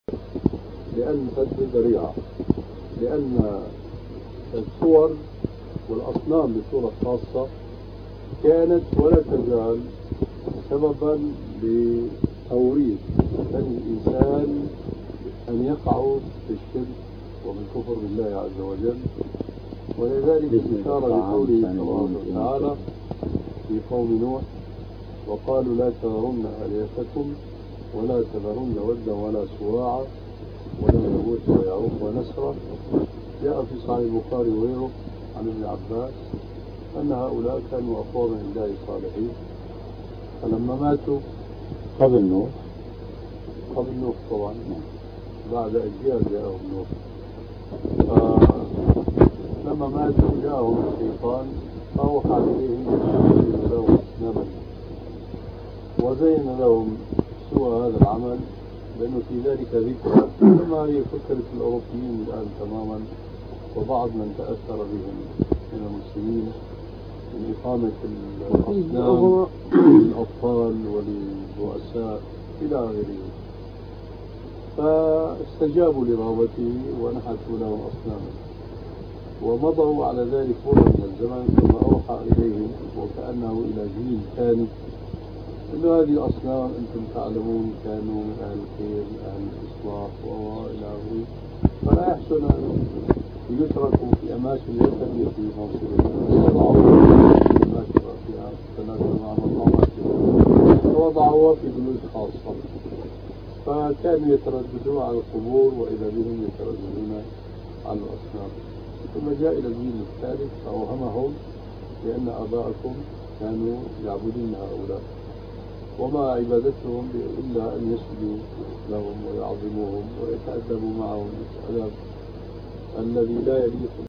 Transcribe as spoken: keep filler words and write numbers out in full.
لأن سد ذريعة، لأن الصور والأصنام بصورة خاصة كانت ولا تزال سببا لتوريث بني الإنسان أن يقعوا في الشرك وبالكفر بالله عز وجل. ولذلك إشارة لقوله تبارك وتعالى في قوم نوح: وقالوا لا تذرن آلهتكم ولا تذرن ودا ولا سواعا ولا يغوث ويعوق ونسرا. جاء في صحيح البخاري وغيره عن ابن عباس أن هؤلاء كانوا أقواما لله صالحين، فلما ماتوا قبل نوح قبل نوح طبعا بعد أجيال جاءهم نوح، فلما ماتوا جاءهم الشيطان فأوحى إليهم أن لهم أصناما وزين لهم سوء هذا العمل، لأنه في ذلك ذكرى كما هي فكرة الأوروبيين الآن تماما وبعض من تأثر بهم من المسلمين من إقامة الأصنام للأطفال وللرؤساء إلى غيره، فاستجابوا لرغبته ونحتوا له أصناما ومضوا على ذلك مرة من الزمن، ثم أوحى إليهم وكأنه إلى جيل ثاني إن هذه الأصنام أنتم تعلمون كانوا من أهل الخير من أهل الإصلاح وإلى آخره، فلا يحسن أن يتركوا في أماكن ليس في منصبهم فيها تناسب مع مقاماتهم فوضعوها في بيوت خاصة، فكانوا يترددون على القبور وإذا بهم يترددون على الأصنام. ثم جاء إلى الجيل الثالث فأوهمهم بأن آباءكم كانوا يعبدون هؤلاء وما عبادتهم إلا أن يسجدوا لهم ويعظموهم ويتأدبوا معهم الأدب الذي لا يليق